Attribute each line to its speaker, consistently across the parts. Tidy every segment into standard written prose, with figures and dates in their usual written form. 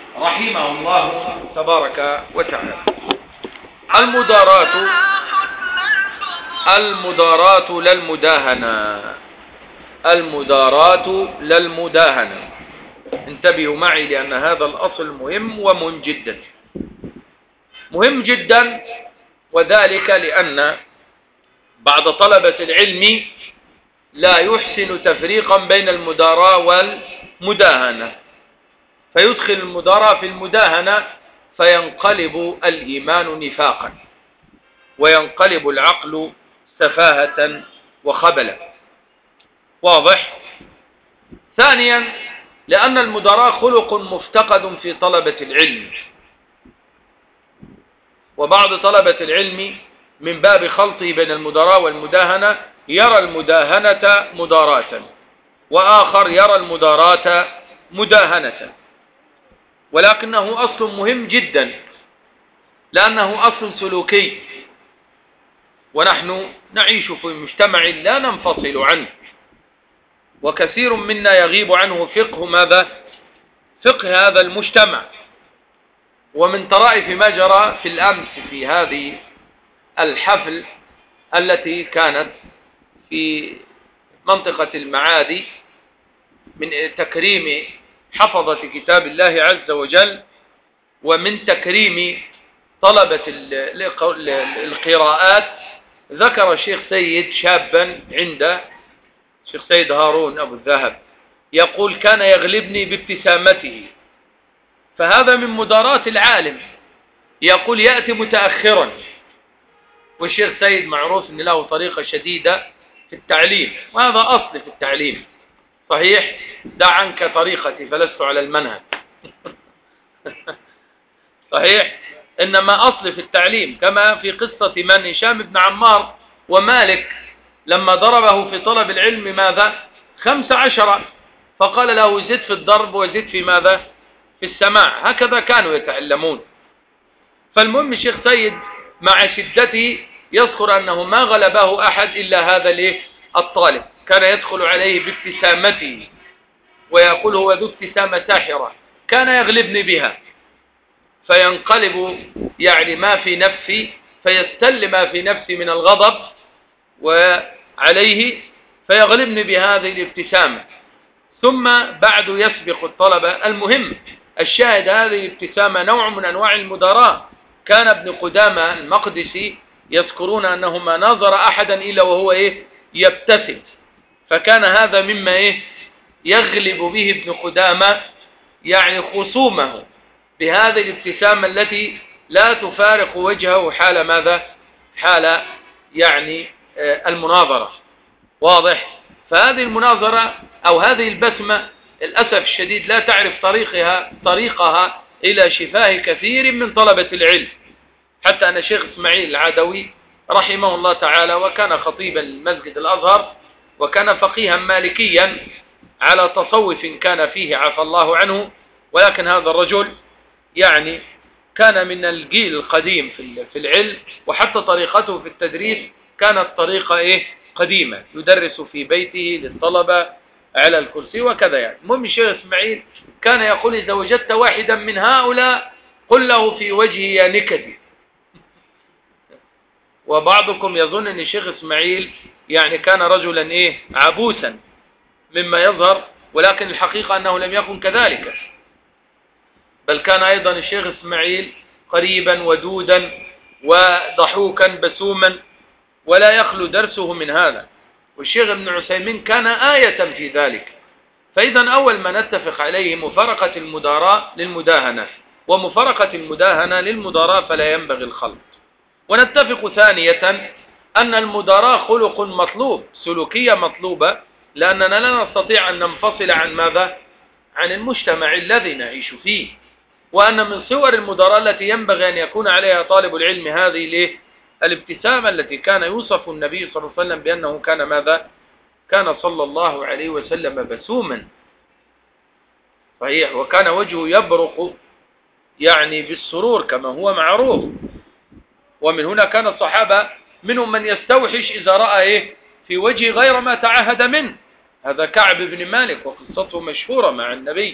Speaker 1: رحمه الله تبارك وتعالى. المداراة للمداهنة. المداراة للمداهنة. انتبهوا معي لأن هذا الأصل مهم ومهم جدا. مهم جدا، وذلك لأن بعض طلبة العلم لا يحسن تفريقا بين المداراة والمداهنة، فيدخل المداراة في المداهنة فينقلب الإيمان نفاقا، وينقلب العقل سفاهة وخبلا. واضح؟ ثانيا، لأن المداراة خلق مفتقد في طلبة العلم، وبعض طلبة العلم من باب خلطه بين المداراة والمداهنة يرى المداهنة مداراة، وآخر يرى المداراة مداهنة، ولكنه أصل مهم جدا، لأنه أصل سلوكي، ونحن نعيش في مجتمع لا ننفصل عنه، وكثير منا يغيب عنه فقه ماذا؟ فقه هذا المجتمع. ومن طرائف ما جرى في الأمس في هذه الحفل التي كانت في منطقة المعادي من تكريم حفظة كتاب الله عز وجل، ومن تكريم طلبة القراءات، ذكر الشيخ سيد شابا عند الشيخ سيد هارون أبو الذهب يقول: كان يغلبني بابتسامته. فهذا من مداراة العالم، يقول يأتي متأخرا، والشيخ سيد معروف أن له طريقة شديدة في التعليم، وهذا أصل في التعليم. صحيح، دع عنك طريقتي فلست على المنهج. صحيح، إنما أصل في التعليم، كما في قصة من هشام بن عمار ومالك لما ضربه في طلب العلم ماذا؟ 15، فقال له: زد في الضرب وزد في ماذا؟ في السماع. هكذا كانوا يتعلمون. فالمهم الشيخ سيد مع شدته يذكر أنه ما غلبه أحد إلا هذا الطالب، كان يدخل عليه بابتسامته ويقول: هو ذو ابتسامة ساحرة، كان يغلبني بها، فينقلب يعني ما في نفسي، فيستل ما في نفسي من الغضب وعليه، فيغلبني بهذه الابتسامة، ثم بعد يسبق الطلبة. المهم الشاهد، هذه الابتسامة نوع من أنواع المداراة. كان ابن قدامة المقدسي يذكرون أنه ما نظر أحدا إلا وهو يبتسم، فكان هذا مما يغلب به ابن قدامة يعني خصومه بهذه الابتسامة التي لا تفارق وجهه حال ماذا؟ حال يعني المناظرة. واضح؟ فهذه المناظرة أو هذه البسمة للأسف الشديد لا تعرف طريقها إلى شفاه كثير من طلبة العلم، حتى أن الشيخ إسماعيل العدوي رحمه الله تعالى، وكان خطيبا للمسجد الأزهر، وكان فقيها مالكيا على تصوف كان فيه عفى الله عنه، ولكن هذا الرجل يعني كان من الجيل القديم في العلم، وحتى طريقته في التدريس كانت طريقة قديمة، يدرس في بيته للطلبة على الكرسي وكذا. يعني المهم الشيخ إسماعيل كان يقول: إذا وجدت واحدا من هؤلاء قل له في وجهي يا نكدي. وبعضكم يظن أن الشيخ إسماعيل يعني كان رجلا عبوسا مما يظهر، ولكن الحقيقة أنه لم يكن كذلك، بل كان أيضا الشيخ إسماعيل قريبا ودودا وضحوكا بسوما، ولا يخلو درسه من هذا. والشيخ ابن عثيمين كان آية في ذلك. فإذا أول ما نتفق عليه مفارقة المداراة للمداهنة، ومفارقة المداهنة للمداراة، فلا ينبغي الخلط. ونتفق ثانية أن المداراة خلق مطلوب، سلوكية مطلوبة، لأننا لا نستطيع أن ننفصل عن ماذا؟ عن المجتمع الذي نعيش فيه. وأن من صور المداراة التي ينبغي أن يكون عليها طالب العلم هذه الابتسامة التي كان يوصف النبي صلى الله عليه وسلم بأنه كان ماذا؟ كان صلى الله عليه وسلم بسوما. صحيح، وكان وجهه يبرق يعني بالسرور كما هو معروف. ومن هنا كان الصحابة منهم من يستوحش إذا رأى في وجه غير ما تعهد منه. هذا كعب بن مالك، وقصته مشهورة مع النبي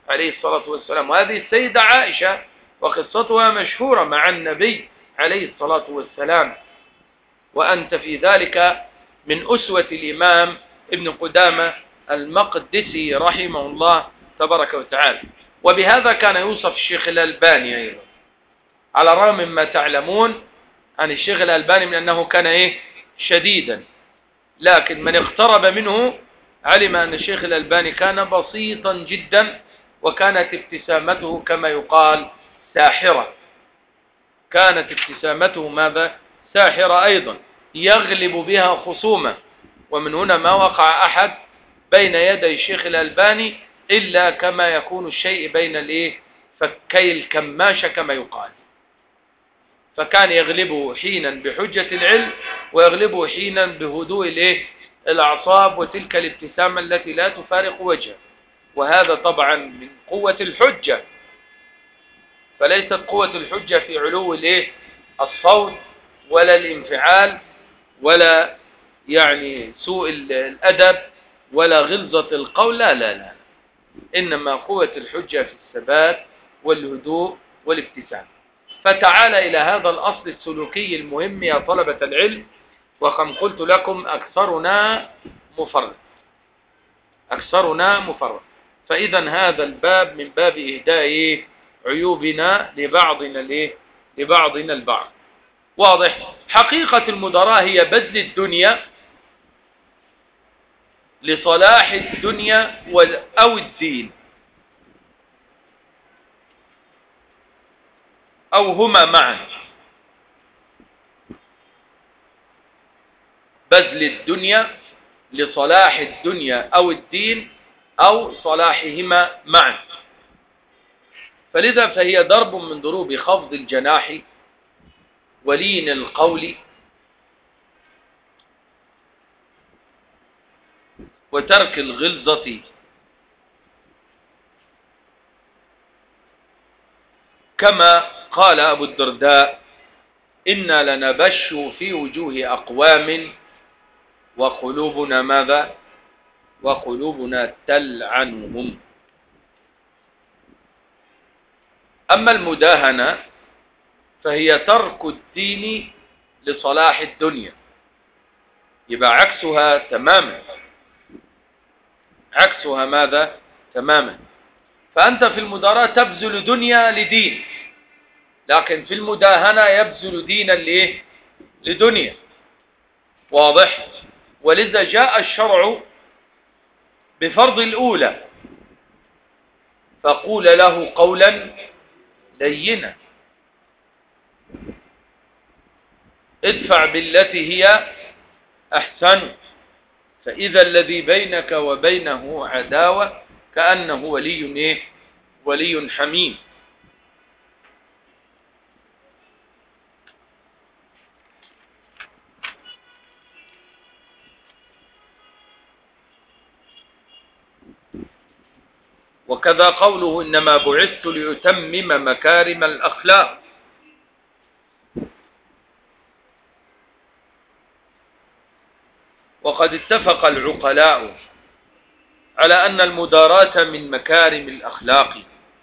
Speaker 1: عليه الصلاة والسلام. وهذه السيدة عائشة وقصتها مشهورة مع النبي عليه الصلاة والسلام، وأنت في ذلك من أسوة الإمام ابن قدامة المقدسي رحمه الله تبارك وتعالى. وبهذا كان يوصف الشيخ الألباني أيضا، على الرغم مما تعلمون عن الشيخ الألباني من أنه كان شديدا، لكن من اقترب منه علم أن الشيخ الألباني كان بسيطا جدا، وكانت ابتسامته كما يقال ساحرة. كانت ابتسامته ماذا؟ ساحرة أيضا، يغلب بها خصومه. ومن هنا ما وقع أحد بين يدي الشيخ الألباني إلا كما يكون الشيء بين فكي الكماشة كما يقال. فكان يغلبه حينا بحجة العلم، ويغلبه حينا بهدوء الأعصاب وتلك الابتسامة التي لا تفارق وجهه. وهذا طبعا من قوة الحجة، فليست قوة الحجة في علو الصوت ولا الانفعال ولا سوء الأدب ولا غلظة القول، لا لا لا، إنما قوة الحجة في الثبات والهدوء والابتسام. فتعال إلى هذا الأصل السلوكي المهم يا طلبة العلم، وكم قلت لكم أكثرنا مفرط، أكثرنا مفرط. فإذا هذا الباب من باب إهداء عيوبنا لبعضنا البعض. واضح؟ حقيقة المدراء هي بذل الدنيا لصلاح الدنيا أو الدين، أو هما معا. بذل الدنيا لصلاح الدنيا أو الدين أو صلاحهما معا. فلذا فهي ضرب من ضروب خفض الجناح ولين القول وترك الغلظة، كما قال أبو الدرداء: إنا لنبش في وجوه أقوام وقلوبنا ماذا؟ وقلوبنا تلعنهم. أما المداهنة فهي ترك الدين لصلاح الدنيا، يبقى عكسها تماما. عكسها ماذا؟ تماما. فأنت في المداراة تبذل دنيا لدين، لكن في المداهنة يبذل دينا لدنيا. واضح؟ ولذا جاء الشرع بفرض الأولى، فقول له قولا لينا، ادفع بالتي هي أحسن، فإذا الذي بينك وبينه عداوة كأنه ولي حميم. وكذا قوله: إنما بعثت لأتمم مكارم الأخلاق. وقد اتفق العقلاء على أن المداراة من مكارم الأخلاق،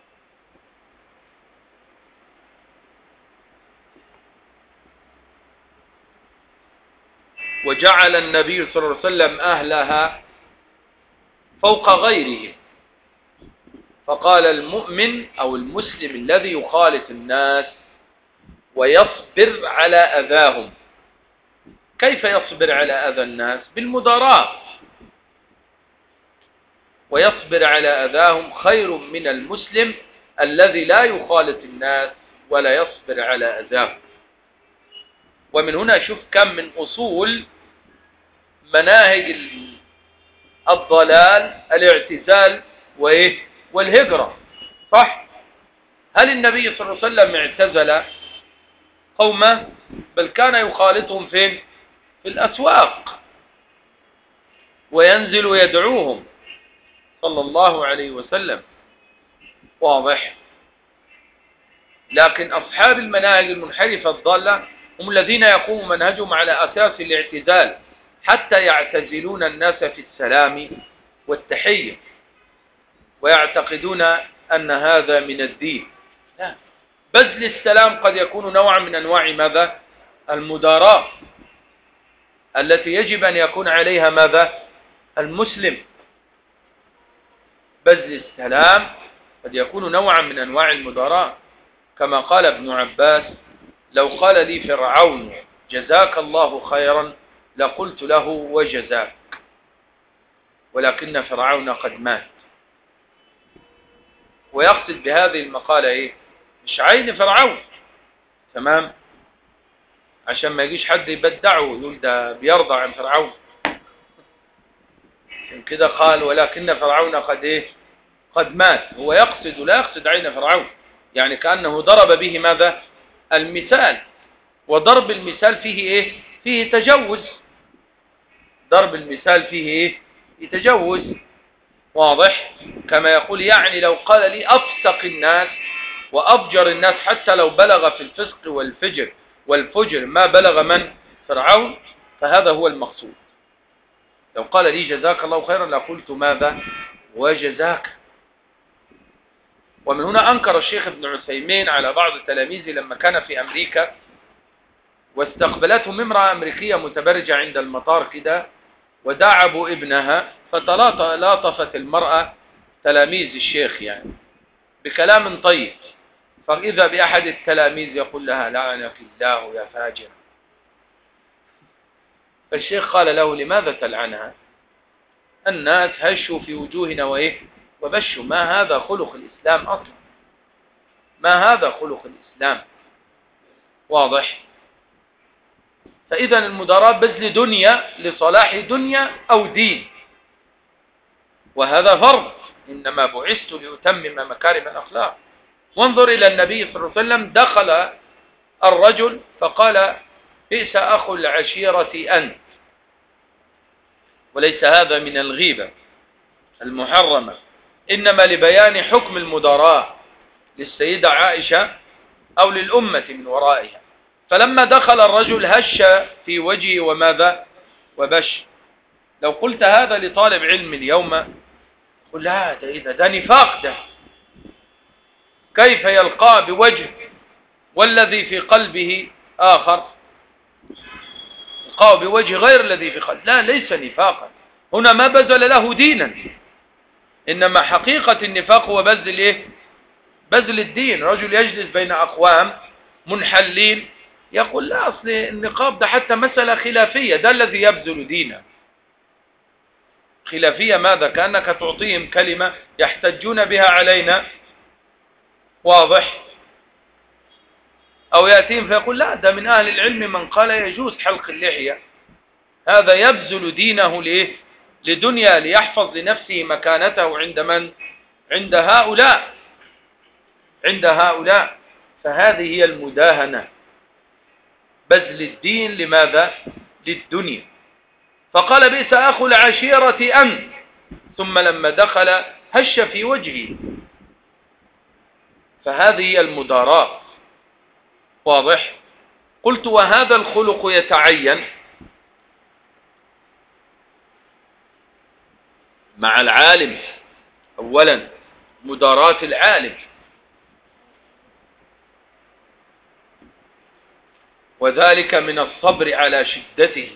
Speaker 1: وجعل النبي صلى الله عليه وسلم أهلها فوق غيرهم، فقال: المؤمن أو المسلم الذي يخالط الناس ويصبر على أذاهم. كيف يصبر على أذى الناس؟ بالمداراة. ويصبر على أذاهم خير من المسلم الذي لا يخالط الناس ولا يصبر على أذاهم. ومن هنا شوف كم من أصول مناهج الضلال الاعتزال والهجرة. صح؟ هل النبي صلى الله عليه وسلم اعتزل قومه؟ بل كان يخالطهم فين؟ في الأسواق، وينزل يدعوهم صلى الله عليه وسلم. واضح؟ لكن أصحاب المناهج المنحرفة الضالة هم الذين يقوم منهجهم على أساس الاعتزال، حتى يعتزلون الناس في السلام والتحية، ويعتقدون أن هذا من الدين. لا، بذل السلام قد يكون نوعا من أنواع ماذا؟ المداراة التي يجب أن يكون عليها ماذا؟ المسلم. بذل السلام قد يكون نوعا من أنواع المداراة، كما قال ابن عباس: لو قال لي فرعون جزاك الله خيرا لقلت له وجزاك، ولكن فرعون قد مات. ويقصد بهذه المقالة ايه؟ مش عين فرعون، تمام، عشان ما يجيش حد يبدعه ويقول ده بيرضى عن فرعون. عشان كده قال ولكن فرعون قد ايه؟ قد مات. هو يقصد، لا يقصد عين فرعون، يعني كأنه ضرب به ماذا؟ المثال. وضرب المثال فيه ايه؟ فيه تجوز. ضرب المثال فيه ايه؟ يتجوز. واضح؟ كما يقول يعني لو قال لي أفسق الناس وأفجر الناس حتى لو بلغ في الفسق والفجر ما بلغ من؟ فرعون، فهذا هو المقصود. لو قال لي جزاك الله خيرا لقلت ماذا؟ وجزاك. ومن هنا أنكر الشيخ ابن عثيمين على بعض تلاميذه لما كان في أمريكا واستقبلتهم امرأة أمريكية متبرجة عند المطار كده، وداعبوا ابنها، فتلاطفت المرأة تلاميذ الشيخ يعني بكلام طيب، فإذا بأحد التلاميذ يقول لها لعنك الله يا فاجر. فالشيخ قال له لماذا تلعنها؟ الناس هشوا في وجوهنا وإيه وبشوا، ما هذا خلق الإسلام أصلا، ما هذا خلق الإسلام. واضح؟ فإذا المداراة بذل دنيا لصلاح دنيا أو دين، وهذا فرض، إنما بعثت لأتمم مكارم الأخلاق. وانظر إلى النبي صلى الله عليه وسلم، دخل الرجل فقال بئس أخو العشيرة أنت، وليس هذا من الغيبة المحرمة، إنما لبيان حكم المداراة للسيدة عائشة أو للأمة من ورائها. فلما دخل الرجل هش في وجهه وماذا؟ وبش. لو قلت هذا لطالب علم اليوم قل لا ده نفاق، ده كيف يلقى بوجه والذي في قلبه آخر، يلقى بوجه غير الذي في قلبه. لا، ليس نفاقا، هنا ما بذل له دينا، إنما حقيقة النفاق هو بذل إيه؟ بذل الدين. رجل يجلس بين أقوام منحلين يقول لا أصل النقاب ده حتى مسألة خلافية، ده الذي يبذل دينه. خلافية ماذا؟ كأنك تعطيهم كلمة يحتجون بها علينا. واضح؟ أو يأتيهم فيقول لا ده من أهل العلم من قال يجوز حلق اللحية. هذا يبذل دينه لإيه؟ لدنيا، ليحفظ لنفسه مكانته عند من؟ عند هؤلاء، عند هؤلاء. فهذه هي المداهنة، بذل الدين لماذا؟ للدنيا. فقال بئس أخو العشيرة أنت، ثم لما دخل هش في وجهه، فهذه هي المداراة. واضح؟ قلت وهذا الخلق يتعين مع العالم. أولا مداراة العالم، وذلك من الصبر على شدته،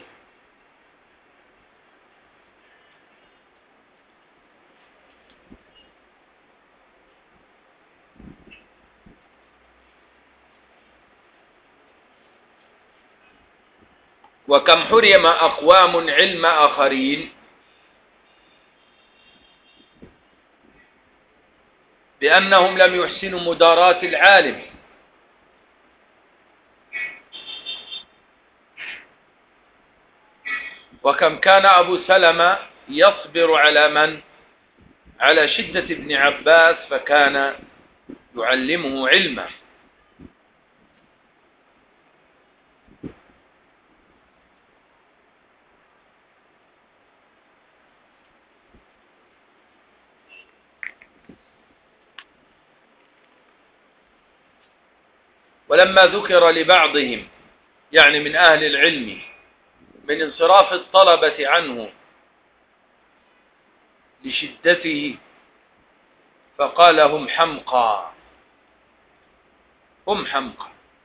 Speaker 1: وكم حرم أقوام علم آخرين بأنهم لم يحسنوا مداراة العالم. وكم كان أبو سلمة يصبر على من؟ على شدة ابن عباس، فكان يعلمه علما. ولما ذكر لبعضهم يعني من أهل العلم من انصراف الطلبة عنه لشدته، فقال هم حمقى، هم حمقى.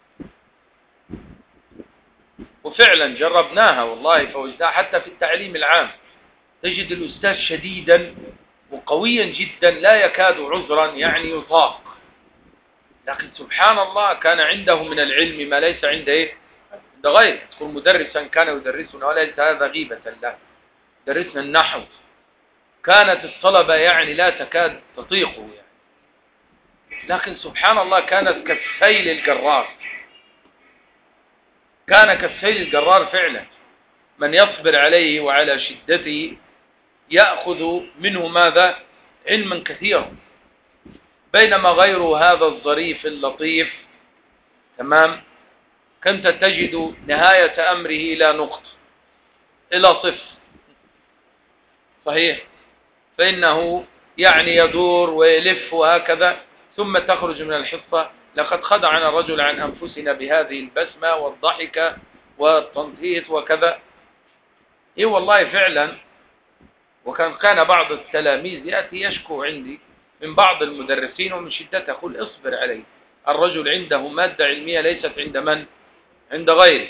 Speaker 1: وفعلا جربناها والله، فوجدناها حتى في التعليم العام، تجد الأستاذ شديدا وقويا جدا لا يكاد عذرا يعني يطاق، لكن سبحان الله كان عنده من العلم ما ليس عند عند غيره. تكون مدرسا كان يدرسنا، وليس هذا غيبة له، درسنا النحو، كانت الطلبة يعني لا تكاد تطيقه يعني. لكن سبحان الله كانت كالسيل الجرار، كان كالسيل الجرار فعلا. من يصبر عليه وعلى شدته يأخذ منه ماذا؟ علما كثيرا. بينما غيره هذا الظريف اللطيف تمام كنت تجد نهاية أمره إلى نقطة، إلى صفر. صحيح، فإنه يعني يدور ويلف وهكذا، ثم تخرج من الحصة لقد خدعنا الرجل عن أنفسنا بهذه البسمة والضحكة والتنطيط وكذا. إيه والله فعلا. وكان بعض التلاميذ يأتي يشكو عندي من بعض المدرسين ومن شدته، أقول اصبر عليه، الرجل عنده مادة علمية ليست عند من؟ عند غيره.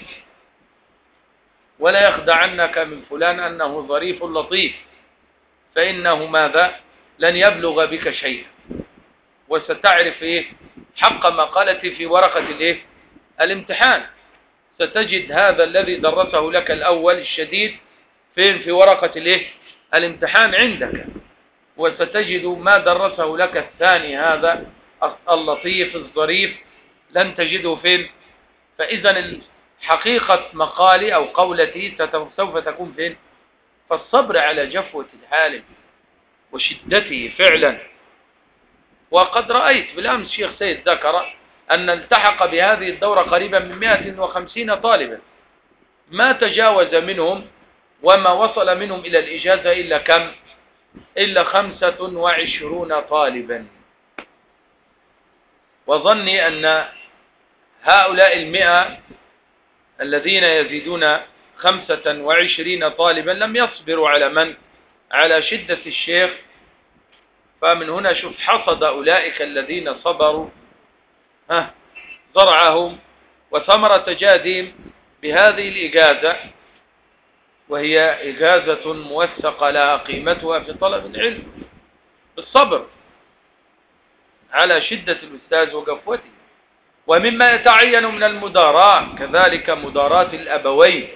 Speaker 1: ولا يخدعنك من فلان أنه ظريف لطيف، فإنه ماذا؟ لن يبلغ بك شيئا، وستعرف حق مقالتي في ورقة الامتحان. ستجد هذا الذي درسه لك الأول الشديد فين؟ في ورقة الامتحان عندك. وستجد ما درسه لك الثاني هذا اللطيف الظريف لن تجده فين؟ فإذا حقيقة مقالي أو قولتي سوف تكون فين؟ فالصبر على جفوة الحالم وشدته فعلا. وقد رأيت بالأمس شيخ سيد ذكر أن التحق بهذه الدورة قريبا من 150 طالبا، ما تجاوز منهم وما وصل منهم إلى الإجازة إلا كم؟ إلا 25 طالبا. وظني أن هؤلاء 100 الذين يزيدون 25 طالبا لم يصبروا على من؟ على شدة الشيخ. فمن هنا شوف حصد أولئك الذين صبروا زرعهم وثمرة جهدهم بهذه الإجازة، وهي إجازة موثقة لها قيمتها في طلب العلم، بالصبر على شدة الأستاذ وقفوته. ومما يتعين من المداراة كذلك مداراة الأبوين.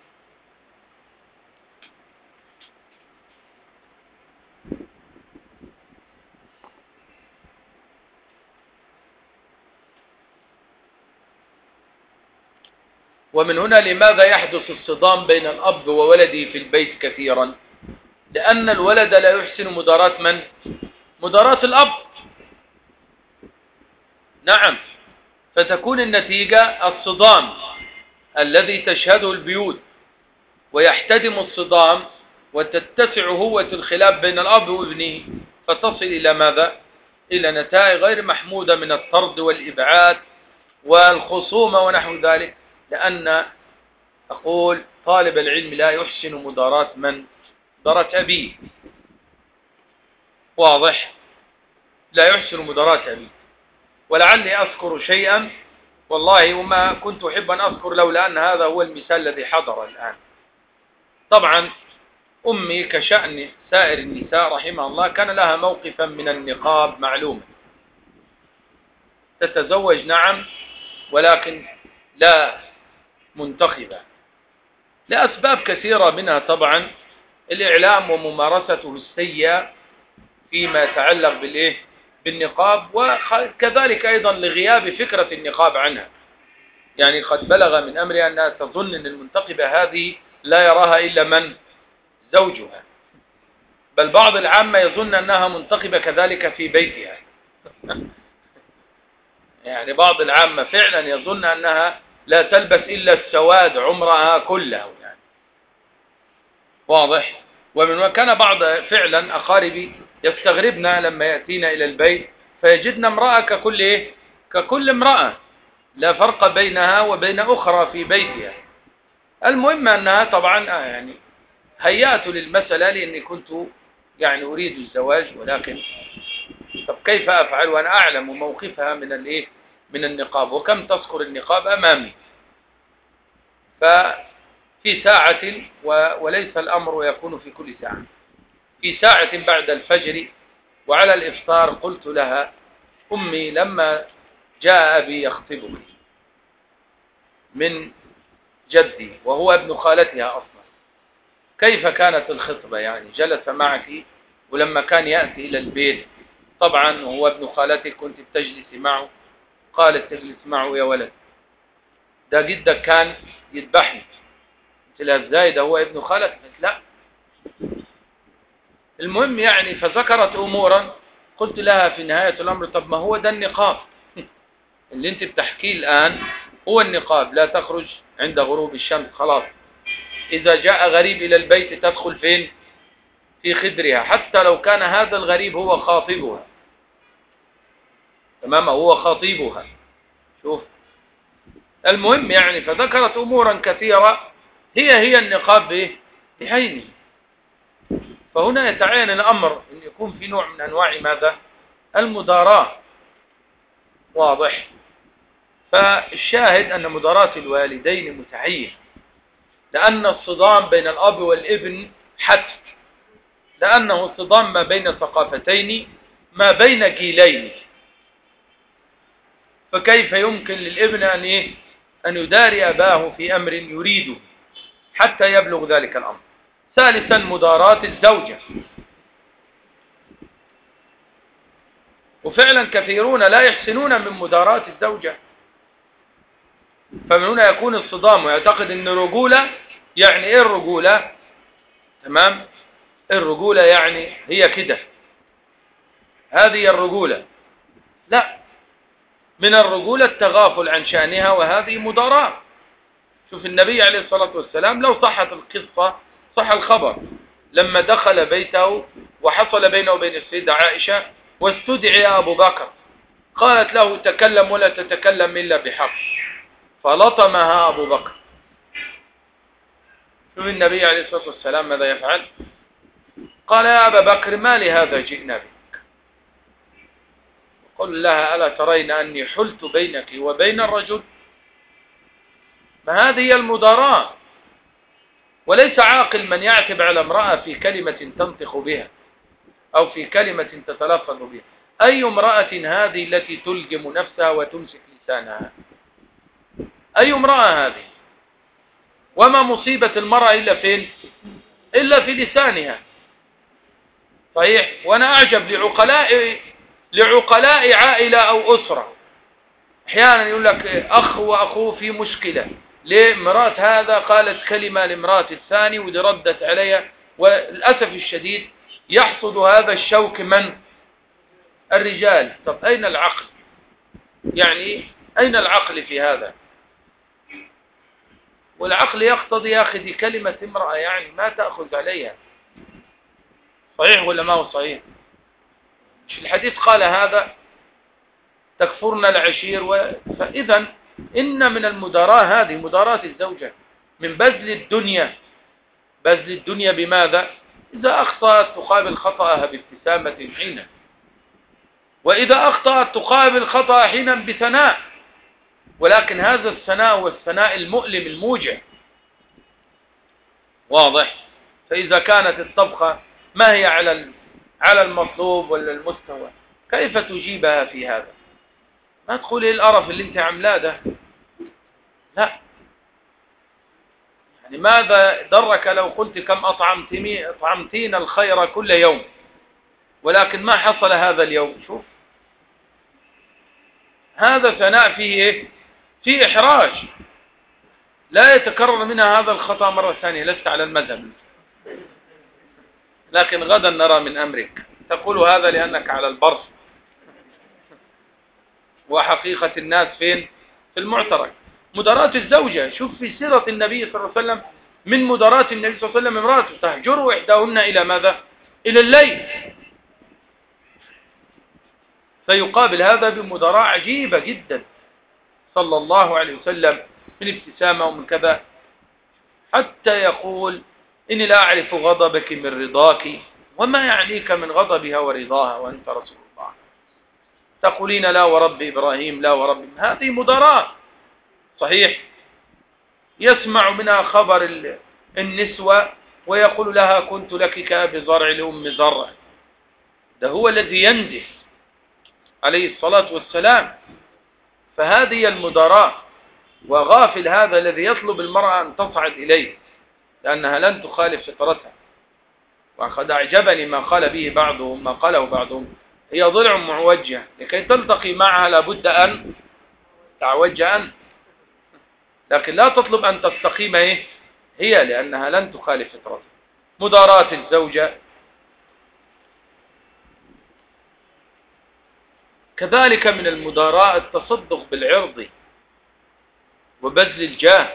Speaker 1: ومن هنا لماذا يحدث الصدام بين الأب وولده في البيت كثيرا؟ لأن الولد لا يحسن مداراة من؟ مداراة الأب. نعم، فتكون النتيجة الصدام الذي تشهده البيوت، ويحتدم الصدام وتتسع هوة الخلاف بين الأب وابنه، فتصل إلى ماذا؟ إلى نتائج غير محمودة من الطرد والإبعاد والخصومة ونحو ذلك. لأن أقول طالب العلم لا يحسن مداراة من؟ مداراة أبيه. واضح؟ لا يحسن مداراة أبيه. ولعلي أذكر شيئا والله وما كنت أحب أن أذكر لولا أن هذا هو المثال الذي حضر الآن. طبعا أمي كشأن سائر النساء رحمها الله كان لها موقفا من النقاب معلوم، تتزوج نعم ولكن لا منتخبة لأسباب كثيرة، منها طبعا الإعلام وممارسته السيئة فيما يتعلق بالنقاب، وكذلك أيضا لغياب فكرة النقاب عنها. يعني قد بلغ من أمرها أنها تظن أن المنتقبة هذه لا يراها إلا من؟ زوجها. بل بعض العامة يظن أنها منتقبة كذلك في بيتها. يعني بعض العامة فعلا يظن أنها لا تلبس إلا السواد عمرها كله يعني. واضح؟ ومن كان بعض فعلا أقاربي يستغربنا لما يأتينا إلى البيت فيجدنا امرأة ككل امرأة، لا فرق بينها وبين أخرى في بيتها. المهم أنها طبعا يعني هيأت للمسألة لأني كنت يعني أريد الزواج، ولكن طب كيف أفعل وأنا أعلم موقفها من الإيه؟ من النقاب، وكم تذكر النقاب أمامي؟ ففي ساعة، وليس الأمر يكون في كل ساعة، في ساعة بعد الفجر وعلى الإفطار قلت لها: أمي لما جاء أبي يخطبك من جدي وهو ابن خالتها أصلا، كيف كانت الخطبة؟ يعني جلس معك ولما كان يأتي إلى البيت طبعا وهو ابن خالتك كنت بتجلس معه، قالت: تجلس معه يا ولد، ده جدك كان يذبحني. قلت لها: ازاي ده هو ابن خالتك؟ قالت: لا. المهم يعني فذكرت أمورا، قلت لها في نهاية الأمر: طب ما هو ده النقاب اللي انت بتحكيه الآن، هو النقاب، لا تخرج عند غروب الشمس، خلاص. إذا جاء غريب إلى البيت تدخل فين؟ في خدرها، حتى لو كان هذا الغريب هو خاطبها، تمام، هو خاطبها. شوف المهم يعني فذكرت أمورا كثيرة هي النقاب بعينه. فهنا يتعين الأمر أن يكون في نوع من أنواع ماذا؟ المداراة. واضح؟ فالشاهد أن مداراة الوالدين متعين، لأن الصدام بين الأب والابن حتم، لأنه الصدام ما بين ثقافتين، ما بين جيلين، فكيف يمكن للابن أن يداري أباه في أمر يريده حتى يبلغ ذلك الأمر. ثالثا مداراة الزوجة، وفعلا كثيرون لا يحسنون من مداراة الزوجة، فمن هنا يكون الصدام ويعتقد أن الرجولة يعني إيه الرجولة؟ تمام، الرجولة يعني هي كده، هذه الرجولة. لا، من الرجولة التغافل عن شأنها، وهذه مداراة. شوف النبي عليه الصلاة والسلام لو صحت القصة صح الخبر، لما دخل بيته وحصل بينه وبين السيدة عائشة واستدعي أبو بكر، قالت له: تكلم ولا تتكلم إلا بحق، فلطمها أبو بكر. شوف النبي عليه الصلاة والسلام ماذا يفعل؟ قال: يا أبا بكر ما لهذا جئنا بك؟ قل لها: ألا ترين أني حلت بينك وبين الرجل؟ ما هذه هي المداراة. وليس عاقل من يعتب على امرأة في كلمة تنطق بها أو في كلمة تتلفظ بها. أي امرأة هذه التي تلجم نفسها وتمسك لسانها؟ أي امرأة هذه؟ وما مصيبة المرأة إلا فين؟ إلا في لسانها. صحيح. وأنا أعجب لعقلاء عائلة أو أسرة، أحيانا يقول لك أخ وأخوه في مشكلة، ليه؟ مرات هذا قالت كلمة لمرات الثاني ودي ردت عليها، وللأسف الشديد يحصد هذا الشوك من؟ الرجال. طب أين العقل؟ يعني أين العقل في هذا؟ والعقل يقتضي يا أخي دي كلمة امرأة يعني ما تأخذ عليها. صحيح ولا ما هو صحيح؟ مش الحديث قال هذا تكفرن العشير فإذا إن من المداراة هذه مداراة الزوجة، من بذل الدنيا. بذل الدنيا بماذا؟ إذا أخطأت تقابل خطأها بابتسامة حينا، وإذا أخطأت تقابل خطأ حينا بثناء، ولكن هذا الثناء هو الثناء المؤلم الموجع. واضح؟ فإذا كانت الطبخة ما هي على المطلوب ولا المستوى، كيف تجيبها في هذا؟ ما تقولي القرف اللي انت عاملاه ده، لا. يعني ماذا درك لو قلت كم أطعمتين الخير كل يوم، ولكن ما حصل هذا اليوم؟ شوف هذا ثناء فيه ايه؟ فيه إحراج، لا يتكرر منها هذا الخطأ مرة ثانية. لست على المذهب، لكن غدا نرى من أمرك. تقول هذا لأنك على البرص، وحقيقة الناس فين؟ في المعترك. مداراة الزوجة، شوف في سيرة النبي صلى الله عليه وسلم من مداراة النبي صلى الله عليه وسلم امرأته تهجر إحداهن إلى ماذا؟ إلى الليل. فيقابل هذا بمداراة عجيبة جدا صلى الله عليه وسلم، من ابتسامة ومن كذا، حتى يقول: إني لا أعرف غضبك من رضاك، وما يعنيك من غضبها ورضاها وأنت رسول الله. تقولين لا ورب إبراهيم لا ورب، هذه مداراة. صحيح. يسمع منها خبر النسوة ويقول لها كنت لك كأب زرع لأم زرع. ده هو الذي ينزف عليه الصلاة والسلام. فهذه المداراة. وغافل هذا الذي يطلب المرأة أن تصعد إليه لأنها لن تخالف فطرتها. وقد أعجبني ما قال به بعضهم، ما قاله بعضهم: هي ضلع معوجة، لكي تلتقي معها لابد أن تعوج أن، لكن لا تطلب أن تستقيم هي، لأنها لن تخالف فطرتها. مداراة الزوجة كذلك من المداراة التصدق بالعرض وبذل الجاه.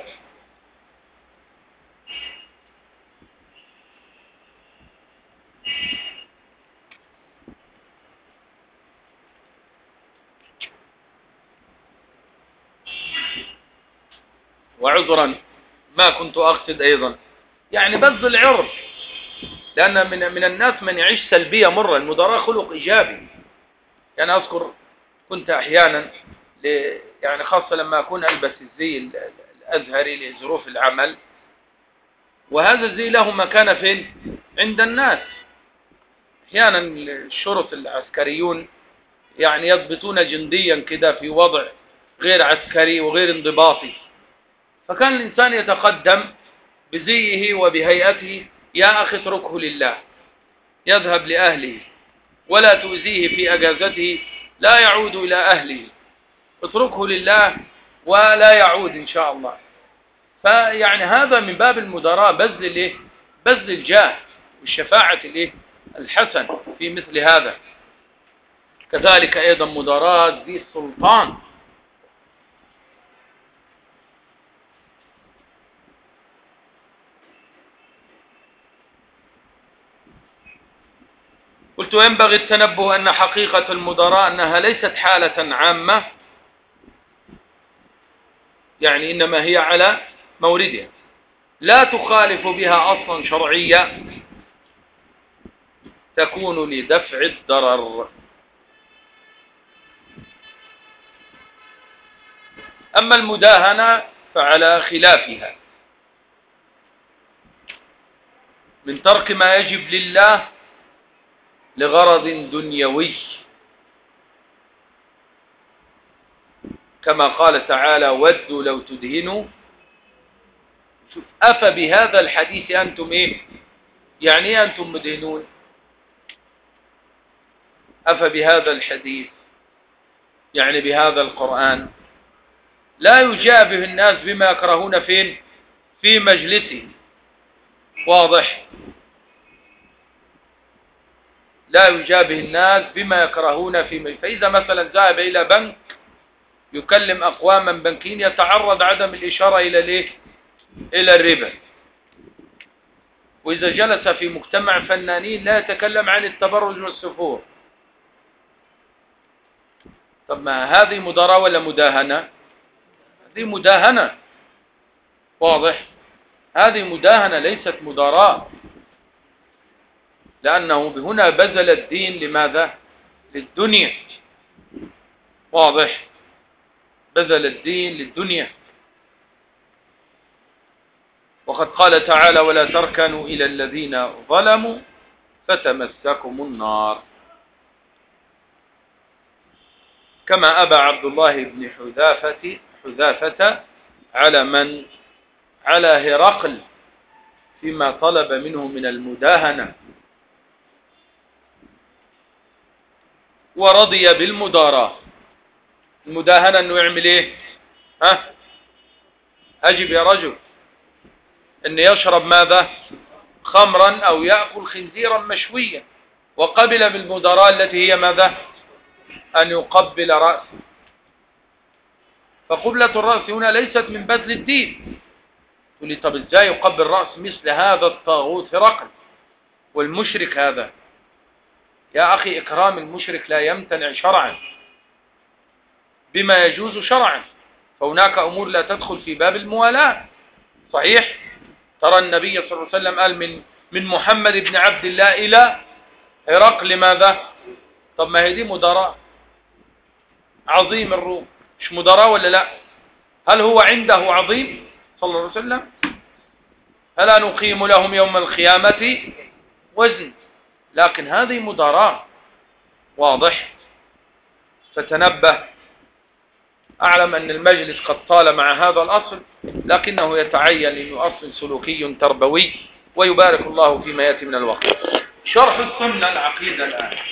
Speaker 1: وعذرا ما كنت أقصد أيضا يعني بذل العرض، لأن من الناس من يعيش سلبية مرة. المداراة خلق إيجابي. يعني أذكر كنت أحيانا يعني خاصة لما أكون ألبس الزي الأزهري لظروف العمل، وهذا الزي له مكانة فين؟ عند الناس. أحيانا الشرط العسكريون يعني يضبطون جنديا كده في وضع غير عسكري وغير انضباطي، فكان الإنسان يتقدم بزيه وبهيئته: يا أخي اتركه لله، يذهب لأهله ولا تؤذيه في أجازته، لا يعود إلى أهله، اتركه لله ولا يعود إن شاء الله. فيعني هذا من باب المداراة، بذل الجاه والشفاعة الحسن في مثل هذا. كذلك أيضا مداراة ذي السلطان. قلت ينبغي التنبه أن حقيقة المداراة أنها ليست حالة عامة، يعني إنما هي على موردها، لا تخالف بها أصلا شرعية تكون لدفع الضرر. أما المداهنة فعلى خلافها، من ترك ما يجب لله لغرض دنيوي، كما قال تعالى: ودوا لو تدهنوا. شوف، أفبهذا الحديث أنتم يعني إيه أنتم مدهنون؟ أفبهذا الحديث يعني بهذا القرآن لا يجابه الناس بما يكرهون فين؟ في مجلسه. واضح؟ لا يجابه الناس بما يكرهون في مجلسه. فإذا مثلا ذهب إلى بنك يكلم أقواما بنكين، يتعرض عدم الإشارة إلى الربا. وإذا جلس في مجتمع فنانين لا يتكلم عن التبرج والسفور. طب ما هذه مداراة ولا مداهنة؟ هذه مداهنة. واضح؟ هذه مداهنة ليست مداراة، لأنه هنا بذل الدين لماذا؟ للدنيا. واضح؟ بذل الدين للدنيا. وقد قال تعالى: ولا تركنوا إلى الذين ظلموا فتمسكم النار. كما أبى عبد الله بن حذافة على هرقل فيما طلب منه من المداهنة، ورضي بالمداراة. المداهنة أنه يعمل أجب يا رجل أن يشرب ماذا؟ خمرا أو يأكل خنزيرا مشويا، وقبل بالمداراة التي هي ماذا؟ أن يقبل رأسه. فقبلة الرأس هنا ليست من بذل الدين. تقول لي طب ازاي يقبل رأس مثل هذا الطاغوت هرقل والمشرك هذا؟ يا أخي، إكرام المشرك لا يمتنع شرعا بما يجوز شرعا، فهناك أمور لا تدخل في باب الموالاة. صحيح؟ ترى النبي صلى الله عليه وسلم قال من محمد بن عبد الله إلى هرقل ماذا؟ طب ما هي دي مداراة. عظيم الروم، مش مدراء ولا لا؟ هل هو عنده عظيم صلى الله عليه وسلم؟ فلا نقيم لهم يوم القيامة وزن، لكن هذه مدراء واضح. فتنبه. أعلم أن المجلس قد طال مع هذا الأصل، لكنه يتعين أنه أصل سلوكي تربوي، ويبارك الله فيما يأتي من الوقت. شرح السنة العقيدة الآن.